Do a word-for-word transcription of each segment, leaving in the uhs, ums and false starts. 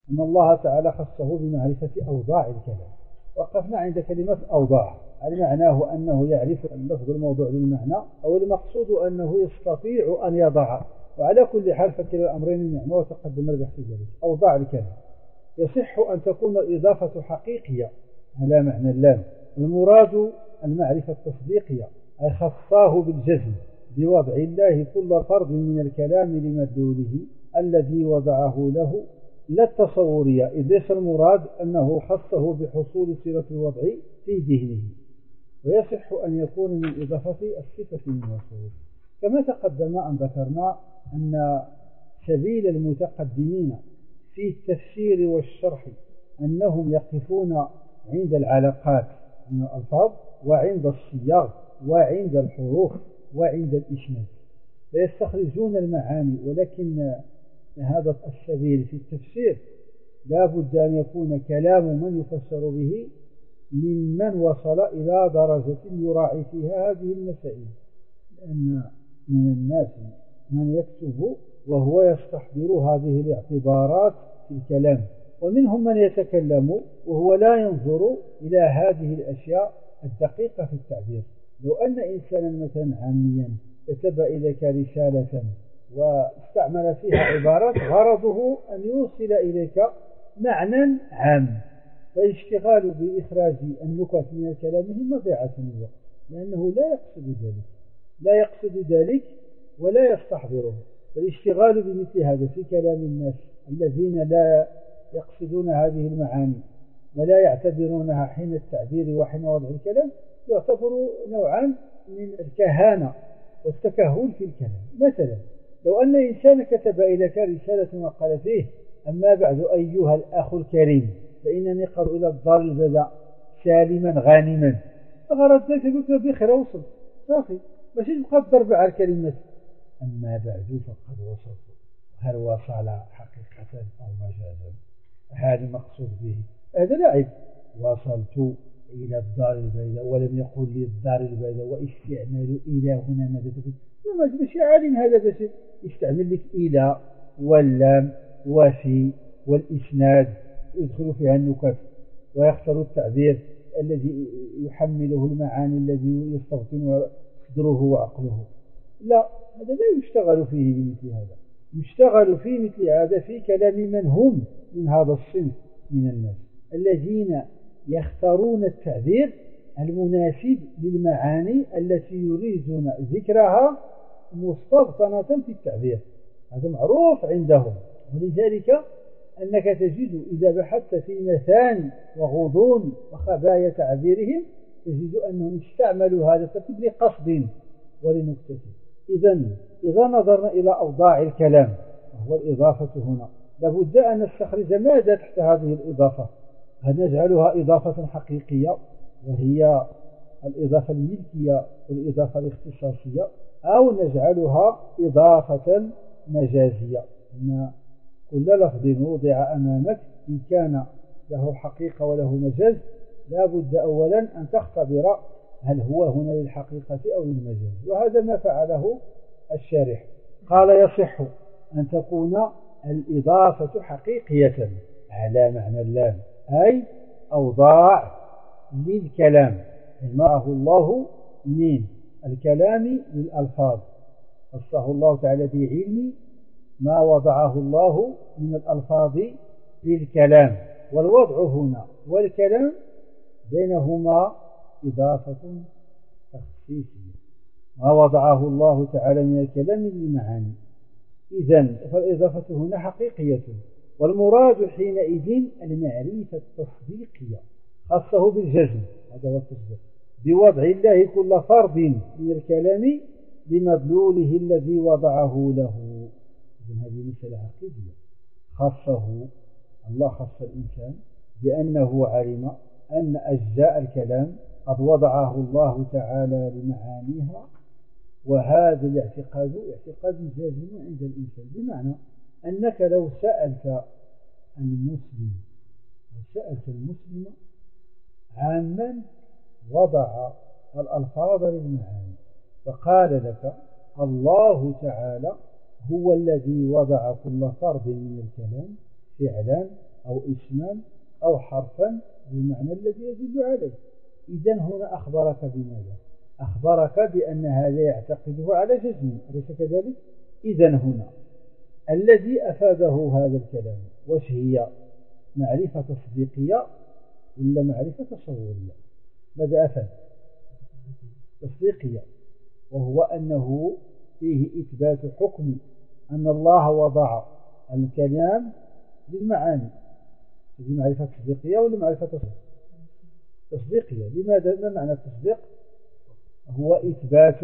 أن الله تعالى خصه بمعرفة أوضاع الكلام. وقفنا عند كلمة أوضاع، هل معناه أنه يعرف اللفظ الموضوع للمعنى، أو المقصود أنه يستطيع أن يضع؟ وعلى كل حال فكلا الأمرين المعنى وتقدم البحث ذلك. أوضاع الكلام يصح أن تكون الإضافة حقيقية على معنى اللام، المراد المعرفة التصديقية، أي خصاه بالجزم بوضع الله كل فرد من الكلام لمدلوله الذي وضعه له، لا التصورية، إذ ليس المراد أنه خصه بحصول صلة الوضع في ذهنه. ويصح أن يكون من إضافة الصفة الموصوف، كما تقدم أن ذكرنا أن سبيل المتقدمين في التفسير والشرح أنهم يقفون عند العلاقات من الألفاظ وعند الصياغ وعند الحروف وعند الإسناد، فيستخرجون المعاني. ولكن هذا السبيل في التفسير لا بد أن يكون كلام من يفسر به ممن وصل إلى درجة يراعي فيها هذه المسائل، لأن من الناس من يكتب وهو يستحضر هذه الاعتبارات في الكلام، ومنهم من يتكلم وهو لا ينظر إلى هذه الأشياء الدقيقة في التعبير. لو أن إنسانا مثلا عاميا كتب إليك رسالة واستعمل فيها عبارات غرضه أن يوصل إليك معنى عام، فالاشتغال بإخراج النكت من كلامه مضيعة للوقت، لأنه لا يقصد ذلك لا يقصد ذلك ولا يستحضره. فالاشتغال بمثل هذا في كلام الناس الذين لا يقصدون هذه المعاني ولا يعتبرونها حين التعبير وحين وضع الكلام يعتبر نوعا من الكهانة والتكهل في الكلام. مثلا لو أن إنسان كتب إليك رسالة وقال فيه: أما بعد أيها الأخ الكريم، فإنني قد إلى الدار البيضاء سالما غانما، فغرض ذلك بك بخير وصل صافي، ماشي تبقى الضرب على الكلمات. أما بعد فقد وصلت، هل وصل حقيقة أو مجازا؟ هذا المقصود به، هذا لا عيب. وصلت إلى الدار البيضاء ولم يقل لي الدار البيضاء، واستعمال إلى هنا ماذا تفيد؟ ماشي عالم هذا، بس يستعمل لك إلى واللام وفي والإسناد يدخل فيها النكت، ويختار التعبير الذي يحمله المعاني الذي يستغفن صدره وعقله. لا، هذا لا يشتغل فيه بمثل هذا، يشتغل في مثل هذا في كلام من هم من هذا الصنف من الناس الذين يختارون التعبير المناسب للمعاني التي يريدون ذكرها مستبطنة في التعبير. هذا معروف عندهم، ولذلك أنك تجد إذا بحثت في مثاني وغضون وخبايا تعبيرهم تجد أنهم استعملوا هذا الترتيب لقصد ولنكتة. إذا إذا نظرنا إلى أوضاع الكلام وهو الإضافة هنا، لابد أن نستخرج ماذا تحت هذه الإضافة. هل نجعلها إضافة حقيقية وهي الإضافة الملكية والإضافة الاختصاصية، أو نجعلها إضافة مجازية؟ إن كل لفظ وضع أمامك إن كان له حقيقة وله مجاز لا بد أولا أن تختبر هل هو هنا للحقيقة أو للمجاز، وهذا ما فعله الشارح. قال: يصح أن تكون الإضافة حقيقية على معنى اللام، أي أوضاع للكلام جمعه الله من الكلام للألفاظ، خصه الله تعالى بعلم ما وضعه الله من الألفاظ للكلام، والوضع هنا والكلام بينهما إضافة تخصيصية، ما وضعه الله تعالى من الكلام للمعاني. إذن فالإضافة هنا حقيقية، والمراد حينئذ المعرفة التصديقية، خاصه بالجزم، هذا هو التصديق، بوضع الله كل فرد من الكلام بمدلوله الذي وضعه له. إذن هذه مسألة عقيدية، خاصه الله، خاص الإنسان بأنه علم أن أجزاء الكلام قد وضعه الله تعالى لمعانيها، وهذا الاعتقاد اعتقاد جازم عند الإنسان. بمعنى أنك لو سألت المسلم لو سألت المسلم عامًا وضع الألفاظ للمعاني فقال لك الله تعالى هو الذي وضع كل فرد من الكلام فعلا أو اسما أو حرفا بالمعنى الذي يدل عليه. إذن هنا أخبرك بماذا؟ أخبرك بأن هذا يعتقده على جزم، أليس كذلك؟ إذن هنا الذي أفاده هذا الكلام وش هي؟ معرفة تصديقية ولا معرفة تصورية؟ ماذا أفاد؟ تصديقية، وهو أنه فيه إثبات حكم أن الله وضع الكلام للمعاني. هذه معرفة تصديقية ولا معرفة تصديقية؟ لماذا؟ ما معنى التصديق؟ هو إثبات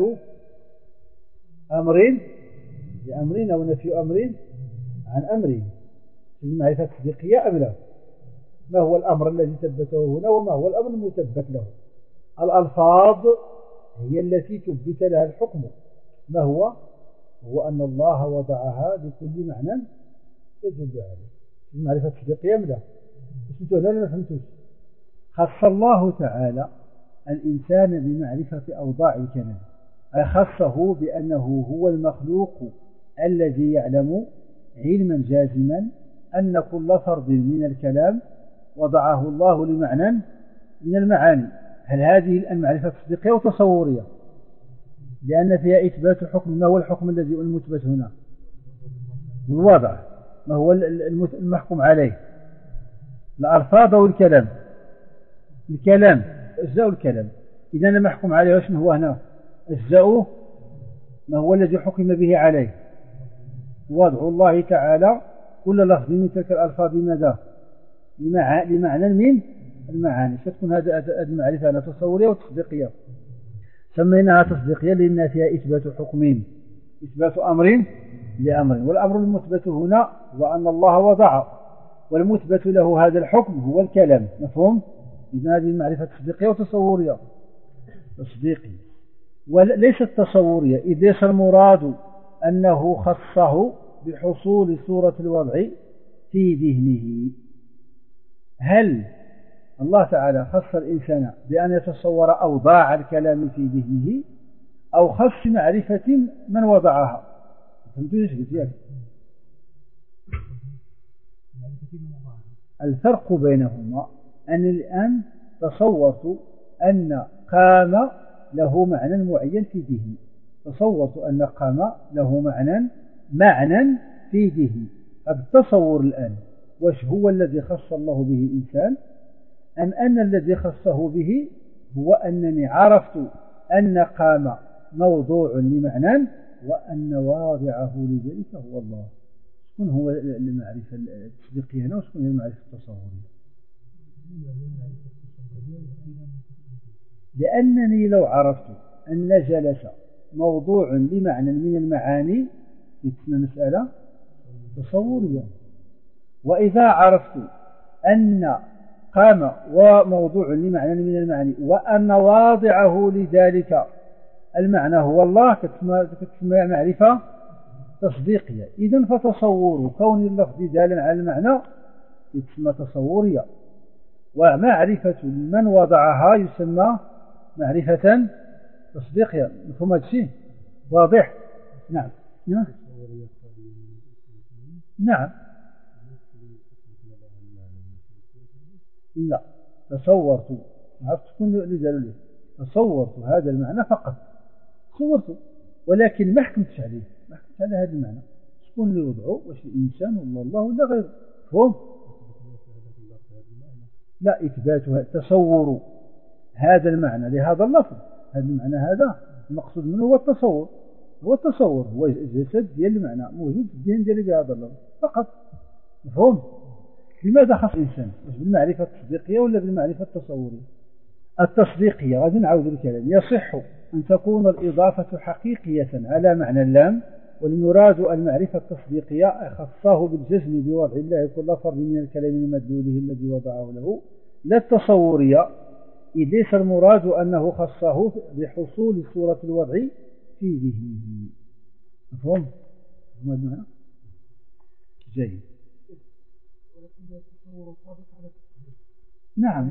أمر لأمر أو نفي أمر عن أمر. هذه معرفة تصديقية أم لا؟ ما هو الأمر الذي ثبته هنا وما هو الأمر المثبت له؟ الألفاظ هي التي ثبت لها الحكم. ما هو؟ هو أن الله وضعها لكل معنى تدل عليه. المعرفة التصديقية أم لا؟ فهمتوا ولا ما فهمتوش؟ خص الله تعالى الإنسان بمعرفة أوضاع الكلام، أي خصه بأنه هو المخلوق الذي يعلم علما جازما أن كل فرد من الكلام وضعه الله لمعنى من المعاني. هل هذه المعرفة تصديقية أو تصورية؟ لأن فيها إثبات حكم. ما هو الحكم الذي المثبت هنا؟ الوضع. ما هو المحكوم عليه؟ الألفاظ أو الكلام؟ الكلام، أجزاء الكلام. إذا أنا محكوم عليه وش هو هنا؟ أجزاؤه. ما هو الذي حكم به عليه؟ وضع الله تعالى كل لفظ من تلك الألفاظ بماذا؟ لمعنى من المعاني. ستكون هذه المعرفة أنا تصورية وتصديقية. سميناها تصديقية لأن فيها إثبات حكم، إثبات أمر لأمر، والأمر المثبت هنا هو أن الله وضع، والمثبت له هذا الحكم هو الكلام. مفهوم؟ إذا هذه المعرفة تصديقية وتصورية. تصديقية وليست تصورية، إذ ليس المراد أنه خصه بحصول صورة الوضع في ذهنه. هل الله تعالى خص الإنسان بأن يتصور أوضاع الكلام في ذهنه أو خص معرفة من وضعها؟ فهمتوا ايش قلت؟ الفرق بينهما أن الآن تصورت أن قام له معنى معين في ذهني، تصورت أن قام له معنى معنى في ذهني. هذا التصور الآن وش هو الذي خص الله به الإنسان؟ أم أن الذي خصه به هو أنني عرفت أن قام موضوع لمعنى وأن واضعه لذلك هو الله. شكون هو المعرفة التصديقية هنا وشكون هي المعرفة التصورية؟ لأنني لو عرفت أن جلس موضوع لمعنى من المعاني تسمى مسألة تصورية، وإذا عرفت أن قام وموضوع لمعنى من المعاني وأن واضعه لذلك المعنى هو الله كتسمى معرفة تصديقية. إذن فتصور كون اللفظ دالا على المعنى يسمى تصورية، ومعرفة من وضعها يسمى معرفة تصديقية. مفهوم هذا الشيء؟ واضح؟ نعم نعم نعم. لا، تصورت، عرفت تكون لذلك تصورت هذا المعنى فقط، تصورته ولكن ما حكمتش عليه، ما حكمتش على هذا المعنى. شكون اللي وضعه؟ واش الإنسان ولا الله ولا غيره؟ فهم؟ لا، إثباتها تصور هذا المعنى لهذا اللفظ، هذا المعنى هذا المقصود منه هو التصور، هو التصور هو الجسد ديال المعنى موجود في الذهن ديالي بهذا اللفظ فقط. مفهوم؟ لماذا خص الإنسان؟ مش بالمعرفة التصديقية ولا بالمعرفة التصورية؟ التصديقية غادي نعود الكلام. يصح أن تكون الإضافة حقيقية على معنى اللام، والمراد المعرفة التصديقية خصه بالجزم بوضع الله كل فرد من الكلام المدلوله الذي وضعه له، لا التصورية، إذ ليس المراد أنه خصه بحصول صورة الوضع في ذهنه. مفهوم؟ مفهوم؟ جيد. نعم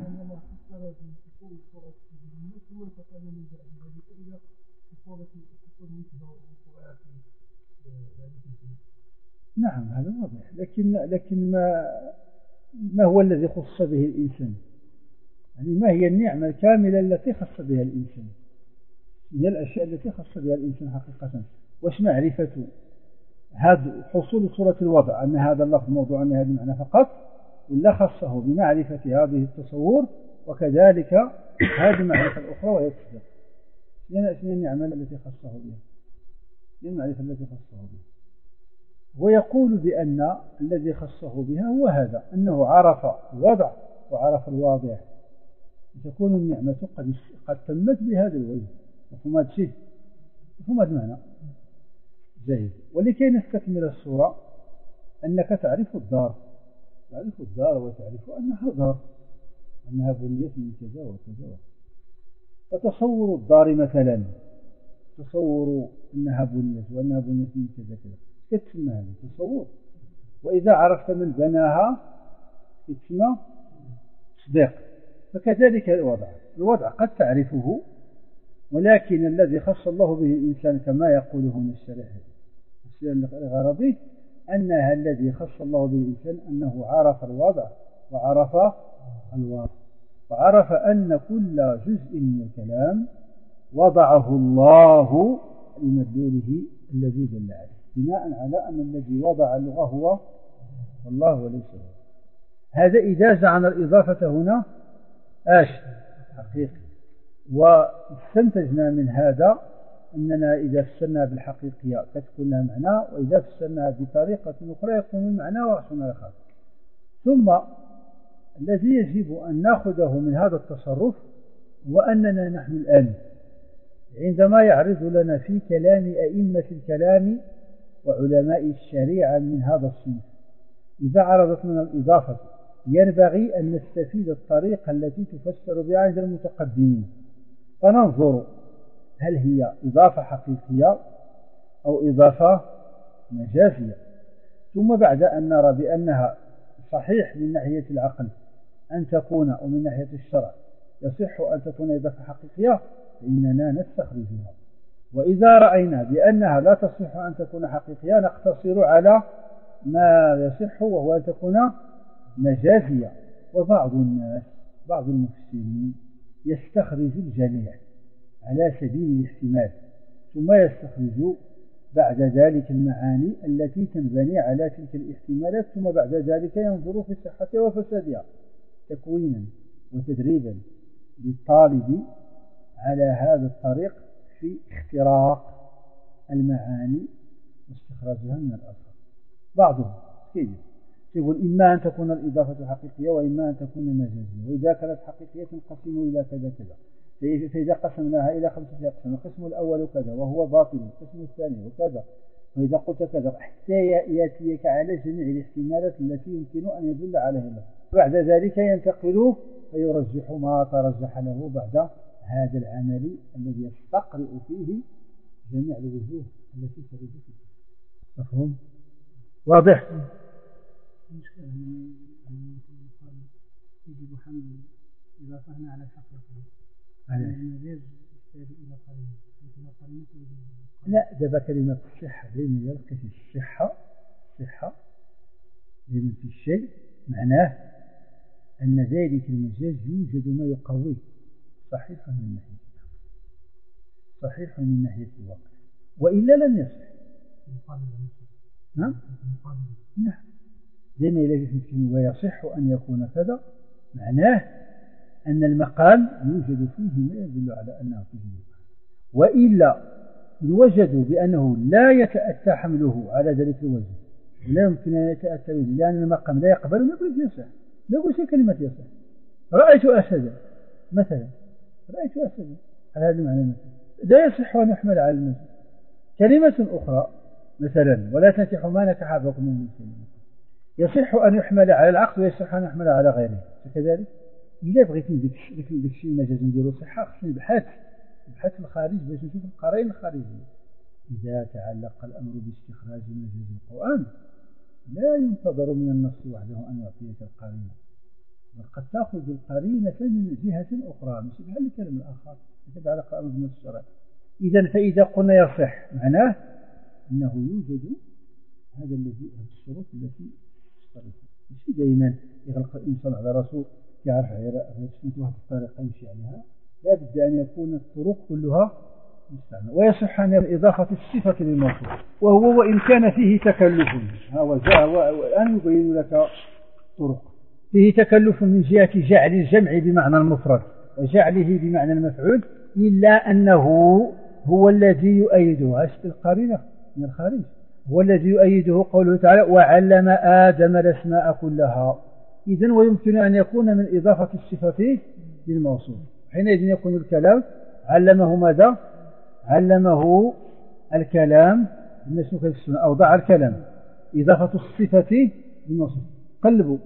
نعم هذا واضح، لكن لكن ما ما هو الذي خص به الإنسان، يعني ما هي النعمة الكاملة التي خص بها الإنسان، هي الأشياء التي خص بها الإنسان حقيقة. واش معرفة هذا حصول صورة الوضع أن هذا اللفظ موضوع أن هذا المعنى فقط، ولا خصه بمعرفة هذه التصور وكذلك هذه المعرفة الأخرى وهي التصديق. شنو النعمة التي خصه بها، شنو المعرفة التي خصه بها؟ ويقول بأن الذي خصه بها هو هذا، أنه عرف الوضع وعرف الواضع، تكون النعمة قد قد تمت بهذا الوجه. مفهوم هذا الشيء؟ مفهوم هذا المعنى؟ جيد. ولكي نستكمل الصورة، أنك تعرف الدار، تعرف الدار وتعرف أنها دار، أنها بنيت من كذا وكذا. فتصور الدار مثلا، تصور أنها بنيت وأنها بنيت من كذا كذا، كتسمى هذا تصور. وإذا عرفت من بناها كتسمى تصديق. فكذلك الوضع، الوضع قد تعرفه، ولكن الذي خص الله به الإنسان كما يقول هنا الشريح الغرضي أنها الذي خص الله به الإنسان أنه عرف الوضع وعرف الواقع، وعرف أن كل جزء من الكلام وضعه الله لمدلوله الذي دل عليه، بناء على أن الذي وضع اللغة هو الله وليس هو. هذا إذا جعلنا الإضافة هنا آش حقيقي. واستنتجنا من هذا أننا إذا فسرنا بالحقيقية تكون لها معنى، وإذا فسرنا بطريقة أخرى يكون المعنى وحسن آخر. ثم الذي يجب أن نأخذه من هذا التصرف وأننا نحن الآن عندما يعرض لنا في كلام أئمة الكلام وعلماء الشريعة من هذا الصنف، إذا عرضت لنا الإضافة ينبغي أن نستفيد الطريقة التي تفسر بها عند المتقدمين، فننظر هل هي إضافة حقيقية أو إضافة مجازية. ثم بعد أن نرى بأنها صحيح من ناحية العقل أن تكون، أو من ناحية الشرع يصح أن تكون إضافة حقيقية، فإننا نستخرجها. وإذا رأينا بأنها لا تصح أن تكون حقيقية نقتصر على ما يصح وهو أن تكون مجازية. وبعض الناس، بعض المفسرين يستخرج الجميع على سبيل الاحتمال، ثم يستخرج بعد ذلك المعاني التي تنبني على تلك الاحتمالات، ثم بعد ذلك ينظر في صحتها وفسادها تكوينا وتدريبا للطالب على هذا الطريق في اختراق المعاني واستخراجها من الألفاظ. بعضهم كيف يقول إما أن تكون الإضافة حقيقية وإما أن تكون مجازية، وإذا كانت حقيقية تنقسم إلى كذا كذا، فإذا قسمناها إلى خمسة أقسام، القسم الأول كذا وهو باطل، القسم الثاني وكذا، وإذا قلت كذا حتى يأتيك على جميع الاحتمالات التي يمكن أن يدل عليها له. بعد ذلك ينتقل فيرجح ما ترجح له بعد هذا العمل الذي يستقرئ فيه جميع الوجوه التي تريد فيه. مفهوم؟ واضح؟ يجب حمل إضافة على الحقيقة، المجاز يحتاج إلى قرينة. لا، دابا كلمة الصحة لأن يلقي في الصحة صحة لأن في الشيء معناه أن ذلك المجاز يوجد ما يقويه، صحيح من ناحية صحيح من ناحية الواقع، وإلا لم يصح. نعم نعم زي ما يلاقي ويصح أن يكون كذا، معناه أن المقال يوجد فيه ما يدل على أنه توجد، وإلا وجدوا بأنه لا يتأتى حمله على ذلك الوجه ولا يمكن أن يتأتى له لأن المقام لا يقبل، نقول يصح، نقول شيء كلمة يصح. رأيت أسدا مثلا، رأيت أسدا على هذا المعنى مثلا، لا يصح أن يحمل على المجد. كلمة أخرى مثلا ولا تنكحوا ما نكح أباكم من المسلمين، يصح أن يحمل على العقد ويصح أن يحمل على غيره. فكذلك إذا بغيت نديك الشيء المجاز نديرو صحة خصني نبحث نبحث في الخارج باش نشوف القرائن الخارجية. إذا تعلق الأمر باستخراج مجاز القرآن لا ينتظر من النص وحده أن يعطيك القرينة، وقد تأخذ القرينة من جهة أخرى مش بحال الكلام الآخر يتعلق الأمر بالنص الشرعي. إذا فإذا قلنا يصح معناه أنه يوجد هذا الذي الشروط التي تشترط، مش دائما يغلق الإنسان على رسول يعرف يسمت واحد الطريقة يمشي عليها، لا بد أن يكون الطرق كلها مستعملة. ويصح أن إضافة الصفة للموصوف، وهو وإن كان فيه تكلف. والآن يبين لك طرق فيه تكلف من جهة جعل الجمع بمعنى المفرد وجعله بمعنى المفعول، إلا أنه هو الذي يؤيده أشد القرينة من الخارج، هو الذي يؤيده قوله تعالى وعلم آدم الأسماء كلها. إذن ويمكن أن يكون من إضافة الصفة للموصوف، حينئذ يكون الكلام علمه ماذا؟ علمه الكلام أوضع الكلام، إضافة الصفة للموصوف. قلبوا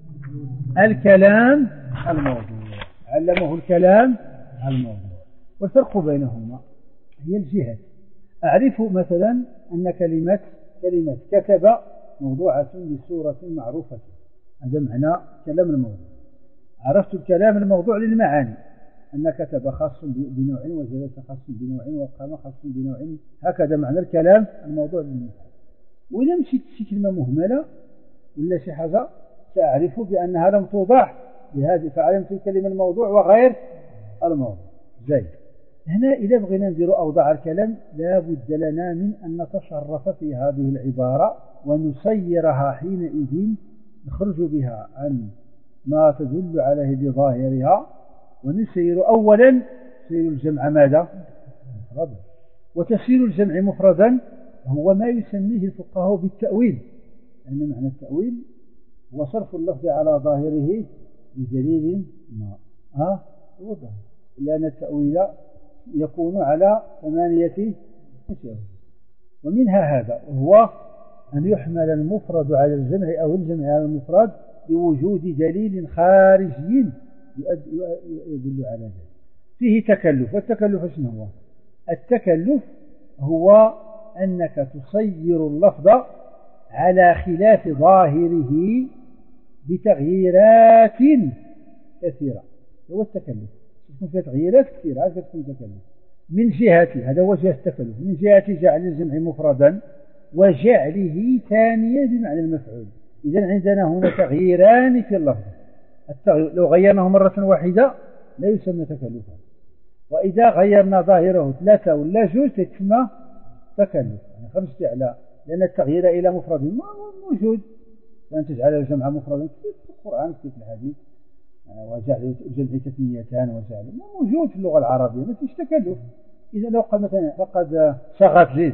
الكلام الموضوع، علمه الكلام الموضوع. والفرق بينهما هي الجهة. أعرف مثلا أن كلمة كلمة كتب موضوعة لسورة معروفة، هذا معنى كلام الموضوع. عرفت الكلام الموضوع للمعاني، أن كتب خاص بنوع وجلس خاص بنوع وقام خاص بنوع، هكذا معنى الكلام الموضوع للمعاني. وإذا مشيت شي كلمة مهملة ولا شي حاجة سأعرف بأنها لم توضع بهذه، فعلمت الكلمة الموضوع وغير الموضوع. زي هنا إذا بغينا ندير أوضاع الكلام لا بد لنا من أن نتصرف في هذه العبارة ونسيرها حينئذ، نخرج بها عن ما تدل عليه بظاهرها، ونسير أولا سير الجمع ماذا؟ مفردا. وتسير الجمع مفردا هو ما يسميه الفقهاء بالتأويل، أن يعني معنى التأويل هو صرف اللفظ على ظاهره بدليل ما ها وضع، لأن التأويل يكون على ثمانية أشياء، ومنها هذا وهو أن يحمل المفرد على الجمع أو الجمع على المفرد بوجود دليل خارجي يدل على ذلك. فيه تكلف، والتكلف شنو هو؟ التكلف هو أنك تصير اللفظ على خلاف ظاهره بتغييرات كثيرة، هو التكلف. تكون فيها تغييرات كثيرة، هذا تكون تكلف. من جهة هذا هو جهة التكلف، من جهة جعل الجمع مفردا وجعله ثانيا بمعنى المفعول. إذا عندنا هنا تغييران في اللفظ. التغيير لو غيرناه مرة واحدة لا يسمى تكلفا، وإذا غيرنا ظاهره ثلاثة ولا جوج تسمى تكلف، يعني خرجت على، لأن التغيير إلى مفرد ما موجود، لأن تجعل الجمع مفردا كثير في القرآن كثير في الحديث، وجعل الجمع تثنيتان وجعل ما موجود في اللغة العربية، ما فيش تكلف. إذا لو قال مثلا فقد شغت لي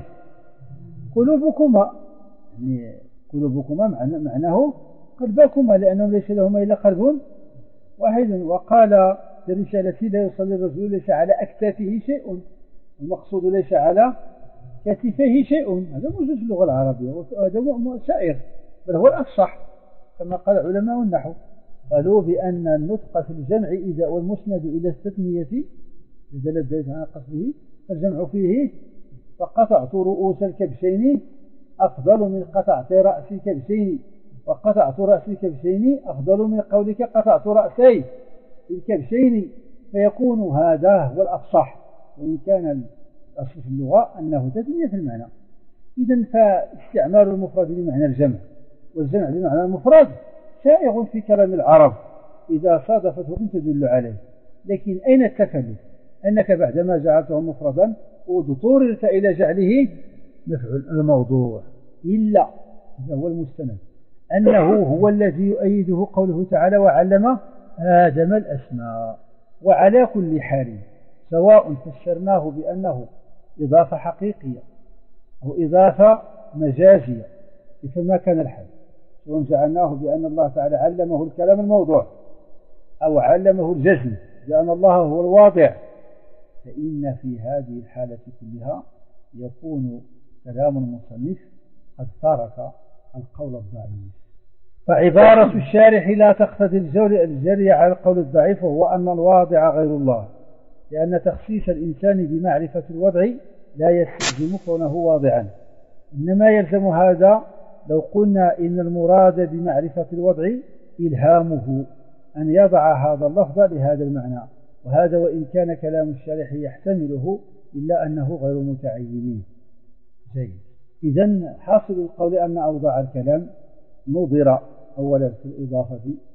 قلوبكما، يعني قلوبكما معناه قلبكما، لأنه ليس لهما إلا قلب واحد. وقال في رسالتي لا يصلي الرجل ليس على أكتافه شيء، المقصود ليس على كتفه شيء، هذا موجود في اللغة العربية، وهذا سائر، بل هو الأفصح كما قال علماء النحو، قالوا بأن النطق في الجمع إذا والمسند إلى التثنية إذا لديت عن قصده فالجمع فيه فقطعت رؤوس الكبشين أفضل من قطعت رأس الكبشين، وقطعت رأس الكبشين أفضل من قولك قطعت رأسي الكبشين، فيكون هذا هو الأفصح، وإن كان الأصل في اللغة أنه تثنية في المعنى. إذن فاستعمال المفرد بمعنى الجمع والجمع بمعنى المفرد شائع في كلام العرب إذا صادفته تدل عليه، لكن أين التكلف؟ أنك بعدما جعلته مفردا واضطررت إلى جعله مفعول الموضوع، إلا هذا هو المستند أنه هو الذي يؤيده قوله تعالى وعلم آدم الأسماء. وعلى كل حال سواء فسرناه بأنه إضافة حقيقية أو إضافة مجازية فما كان الحال، سواء جعلناه بأن الله تعالى علمه الكلام الموضوع أو علمه الجزم لأن الله هو الواضع، فإن في هذه الحالة كلها يكون كلام المصنف قد ترك القول الضعيف. فعبارة الشارح لا تقتضي الجري على القول الضعيف، وهو أن الواضع غير الله، لأن تخصيص الإنسان بمعرفة الوضع لا يستلزم كونه واضعا، إنما يلزم هذا لو قلنا إن المراد بمعرفة الوضع إلهامه أن يضع هذا اللفظ لهذا المعنى، وهذا وإن كان كلام الشارح يحتمله إلا أنه غير متعين. جيد. إذن حاصل القول أن أوضاع الكلام نظر أولا في الإضافة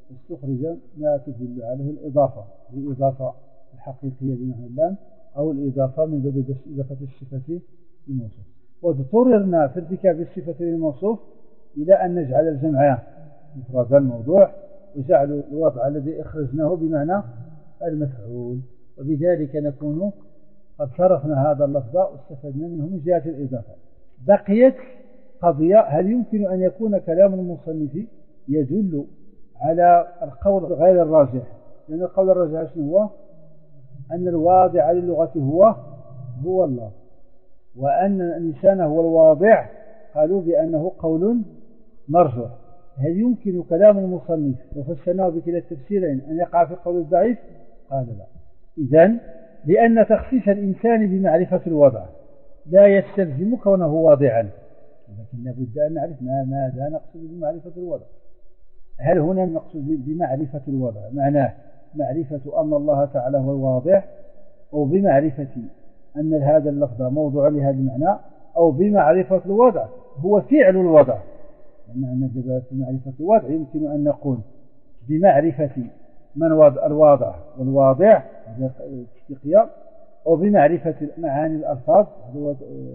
استخرج ما تدل عليه الإضافة، الإضافة الحقيقية بمعنى اللام أو الإضافة من باب إضافة الصفة للموصوف. واضطررنا في ارتكاب الصفة للموصوف إلى أن نجعل الجمع مفرد الموضوع وجعل الوضع الذي أخرجناه بمعنى المفعول، وبذلك نكون قد صرفنا هذا اللفظ واستفدنا منه من جهة الإضافة. بقيت قضية: هل يمكن أن يكون كلام المصنف يدل على القول غير الراجح؟ لأن القول الراجح هو أن الواضع للغة هو هو الله، وأن الإنسان هو الواضع قالوا بأنه قول مرجوح. هل يمكن كلام المصنف وفسرناه بكلا التفسيرين أن يقع في القول الضعيف؟ قال لا. إذن لأن تخصيص الإنسان بمعرفة الوضع لا يستلزم كونه واضعا، لكن لابد أن نعرف ماذا نقصد بمعرفة الوضع. هل هنا نقصد بمعرفة الوضع معناه معرفة أن الله تعالى هو الواضع، أو بمعرفة أن هذا اللفظ موضوع لهذا المعنى، أو بمعرفة الوضع هو فعل الوضع؟ لأن في معرفة الوضع يمكن أن نقول بمعرفة من وضع الواضع والواضع استقياء، أو بمعرفة معاني الألفاظ هو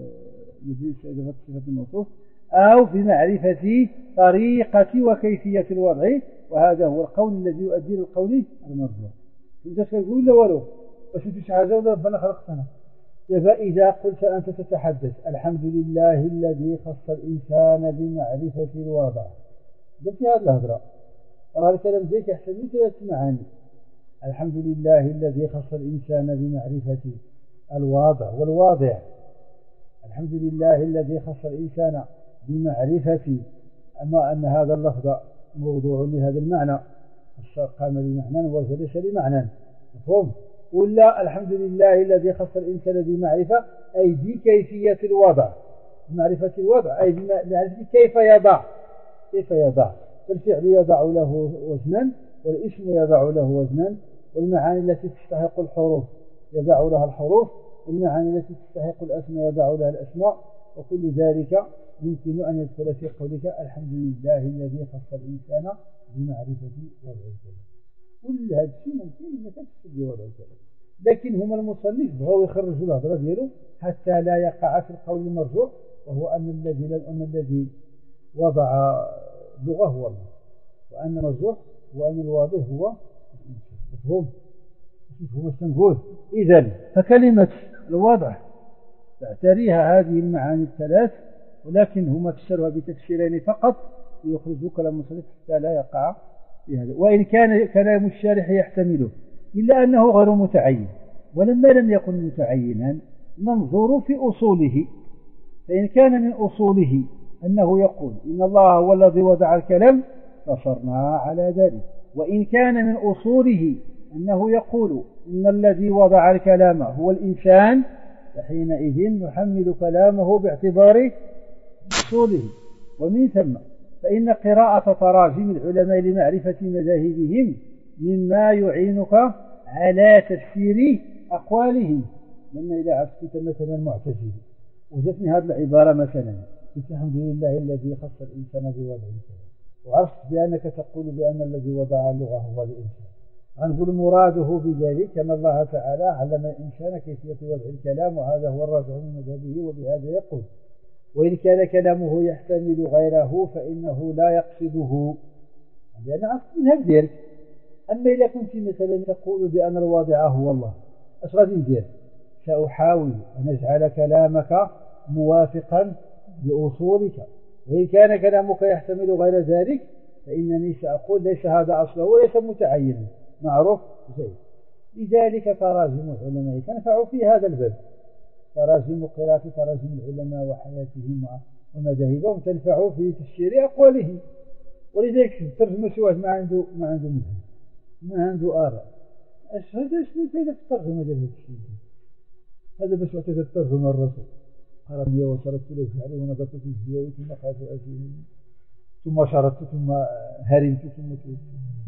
صفة الموصوف، أو بمعرفة طريقة وكيفية الوضع، وهذا هو القول الذي يؤدي إلى القول المرجوح. أنت تقول لا ولو باش نمشي حاجة ولا ربنا خلقتنا. فإذا قلت أنت تتحدث الحمد لله الذي خص الإنسان بمعرفة الوضع، قلت هذا الهضرة هذا الكلام زيك يحتمل ثلاث معاني: الحمد لله الذي خص الإنسان بمعرفة الواضع والواضع، الحمد لله الذي خص الإنسان بمعرفة أما أن هذا اللفظ موضوع لهذا المعنى، قام بمعنى وجلس لمعنى، مفهوم؟ ولا الحمد لله الذي خص الإنسان بمعرفة أي بكيفية الوضع، معرفة الوضع أي بمعرفة كيف يضع كيف يضع الفعل يضع له وزنا، والاسم يضع له وزنا، والمعاني التي تستحق الحروف يضع لها الحروف، والمعاني التي تستحق الأسماء يضع لها الأسماء، وكل ذلك يمكن أن يدخل في قولك الحمد لله الذي خص الإنسان بمعرفة وضع الكلام. كل هذا الشيء ممكن أن تكتب بوضع الكلام، لكن هم المصنف بغوا يخرجوا الهضرة ديالو حتى لا يقع في القول المرجوح، وهو أن الذي أن الذي وضع اللغة هو الله، وأن المرجوح وأن الواضح هو مفهوم مفهوم السنقول. إذن فكلمة الواضح تعتريها هذه المعاني الثلاث، ولكن هما فسروها بتفسيرين فقط ليخرجوا كلام المصنف حتى لا يقع في هذا، وإن كان كلام الشارح يحتمله إلا أنه غير متعين. ولما لم يكن متعينا ننظر في أصوله، فإن كان من أصوله أنه يقول إن الله هو الذي وضع الكلام فصرنا على ذلك، وإن كان من أصوله أنه يقول إن الذي وضع الكلام هو الإنسان فحينئذ نحمل كلامه باعتبار أصوله. ومن ثم فإن قراءة تراجم العلماء لمعرفة مذاهبهم مما يعينك على تفسير أقوالهم. لأن إذا عرفت مثلا معتزلة وجدتني هذه العبارة مثلا الحمد لله الذي خص الإنسان بوضع الكلام، وعرفت بأنك تقول بأن الذي وضع اللغة هو الإنسان، غنقول مراده بذلك أن الله تعالى علم الإنسان كيفية وضع الكلام، وهذا هو الراجع من مذهبه، وبهذا يقول. وإن كان كلامه يحتمل غيره فإنه لا يقصده، لأن عرفت المذهب ديالك. أما إذا كنت مثلا تقول بأن الواضع هو الله، أش غادي ندير؟ سأحاول أن أجعل كلامك موافقا لأصولك، وإن كان كلامك يحتمل غير ذلك فإنني سأقول ليس هذا أصله وليس متعينا معروف زي. لذلك تراجم العلماء تنفع في هذا الباب، تراجم قراءة تراجم العلماء وحياتهم ومذاهبهم تنفع في تفسير أقوالهم. ولذلك الترجمة شي واحد ما عنده ما عنده مذهب ما عنده آراء، اش هذا شنو فايدة في الترجمة ديال هذا الشيء؟ هذا باش وقت الترجمة الرسول قال مية وشرطت له عليه ونظرت في الزياوي ثم قالت أجيب ثم شرطت ثم هرمت ثم توفيت.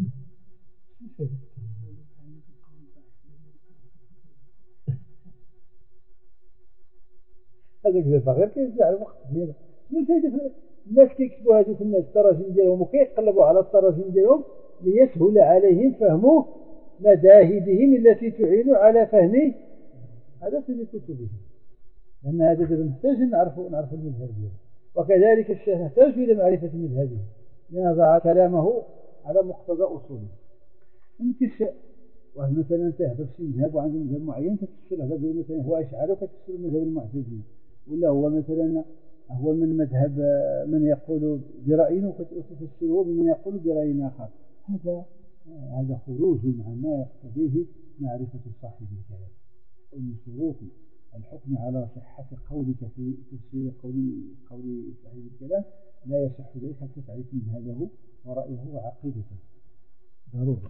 هذا كذا غير كيرجع الوقت ديالو. من فايدة الناس كيكتبوا هذوك الناس التراجم ديالهم وكيقلبوا على التراجم ديالهم ليسهل عليهم فهم مذاهبهم التي تعين على فهم هذا في كتبهم، لأن هذا دابا نحتاج نعرف نعرف المذهب ديالو، وكذلك الشيخ يحتاج إلى معرفة مذهبه لنضع كلامه على مقتضى أصوله. يمكن واحد مثلا تهضر في مذهب وعنده مذهب معين تفسر هذا مثلا هو أشعري وكتفسر المذهب المعتزلي، ولا هو مثلا هو من مذهب من يقول برأيه وتفسره بمن يقول برأي آخر. هذا هذا خروج عن ما يقتضيه معرفة صاحب الكلام. ومن شروط الحكم على صحة قولك في تفسير قول قول صاحب الكلام لا يصح ذلك حتى تعرف مذهبه ورأيه وعقيدته. ضروري.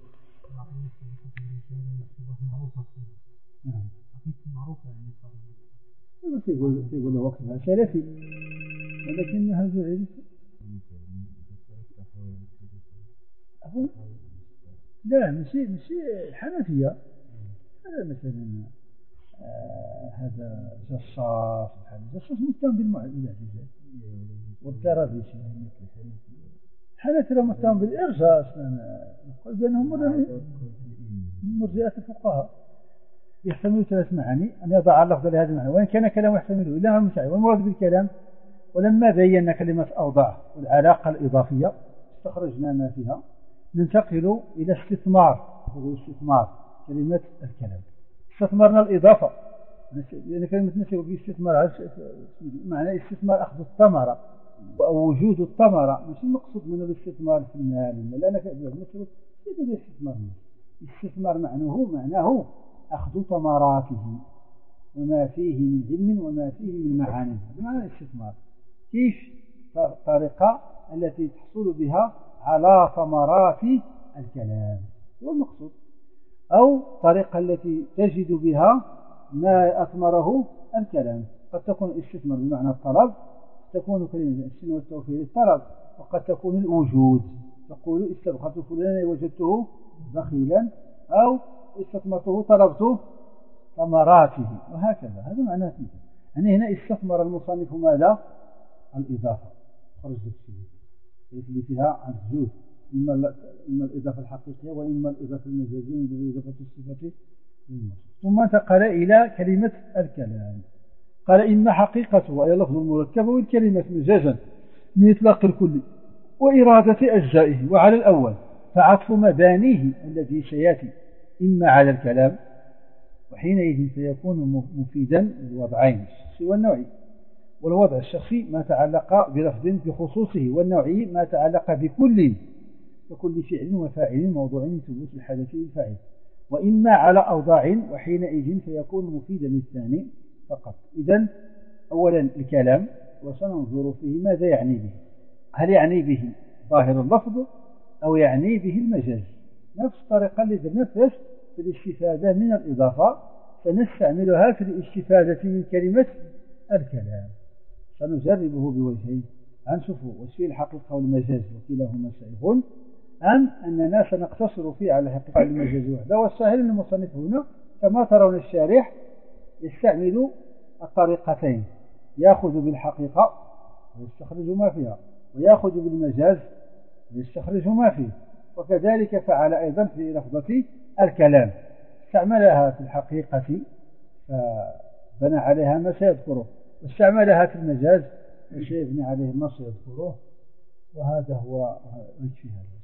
نعم. معروفة يعني. يقول يقول له وقتها سلفي، ولكنها زعلت. لا ماشي ماشي الحنفية. هذا مثلا آه هذا جصاص جصاص متهم بالمعتزلة والترابيش حنفية متهم بالإرجاء. نقول بأنهم مرجئة الفقهاء يحتمل ثلاث معاني، أن يضع اللفظ لهذا المعنى وإن كان كلام يحتمله إلا ما مشاعر. والمراد بالكلام ولما بينا كلمة أوضاع والعلاقة الإضافية استخرجنا ما فيها، ننتقل إلى استثمار. هو استثمار كلمة الكلام، استثمرنا الإضافة لأن كلمة نسي باستثمار معنى استثمار أخذ الثمرة أو وجود الثمرة، مش المقصود من الاستثمار في المال، لأن الاستثمار الاستثمار معناه معناه أخذ ثمراته وما فيه من علم وما فيه من معاني. هذا معنى الاستثمار. كيف الطريقة التي تحصل بها على ثمرات الكلام هو المقصود، أو الطريقة التي تجد بها ما أثمره الكلام. قد تكون الاستثمار بمعنى الطلب، تكون كلمة السن والتوفير الطلب، وقد تكون الوجود، تقول استبخلت فلانا وجدته بخيلا، أو استثمرته طلبته ثمراته، وهكذا. هذا معناه يعني هنا استثمر المصنف ماذا؟ الإضافة. خرج الشيء اللي فيها عن الجزء، إما الإضافة الحقيقية وإما الإضافة المجازية من إضافة الصفة. ثم انتقل إلى كلمة الكلام، قال إما حقيقته وهي لفظ المركب والكلمة مجازا من إطلاق الكل وإرادة أجزائه. وعلى الأول فعطف مبانيه الذي سيأتي إما على الكلام، وحينئذ سيكون مفيدا للوضعين الشخصي والنوعي. والوضع الشخصي ما تعلق بلفظ بخصوصه، والنوعي ما تعلق بكل فكل فعل وفاعل موضوع لثبوت الحدث للفاعل. وإما على أوضاع، وحينئذ سيكون مفيدا للثاني فقط. إذن أولا الكلام، وسننظر فيه ماذا يعني به. هل يعني به ظاهر اللفظ أو يعني به المجاز؟ نفس الطريقة اللي نفس في الاستفادة من الإضافة فنستعملها في الاستفادة من كلمة الكلام. سنجربه بوجهين، هنشوفوا واش فيه الحقيقة والمجاز وكلاهما صحيح، أم أننا سنقتصر فيه على الحقيقة والمجاز وحده. والسهل المصنف هنا كما ترون الشارح يستعمل الطريقتين، يأخذ بالحقيقة ويستخرج ما فيها، ويأخذ بالمجاز ويستخرج ما فيه. وكذلك فعل أيضا في لفظة الكلام، استعملها في الحقيقة فبنى عليها ما سيذكره، واستعملها في المجاز فسيبني عليه ما سيذكره. وهذا هو وجه هذا.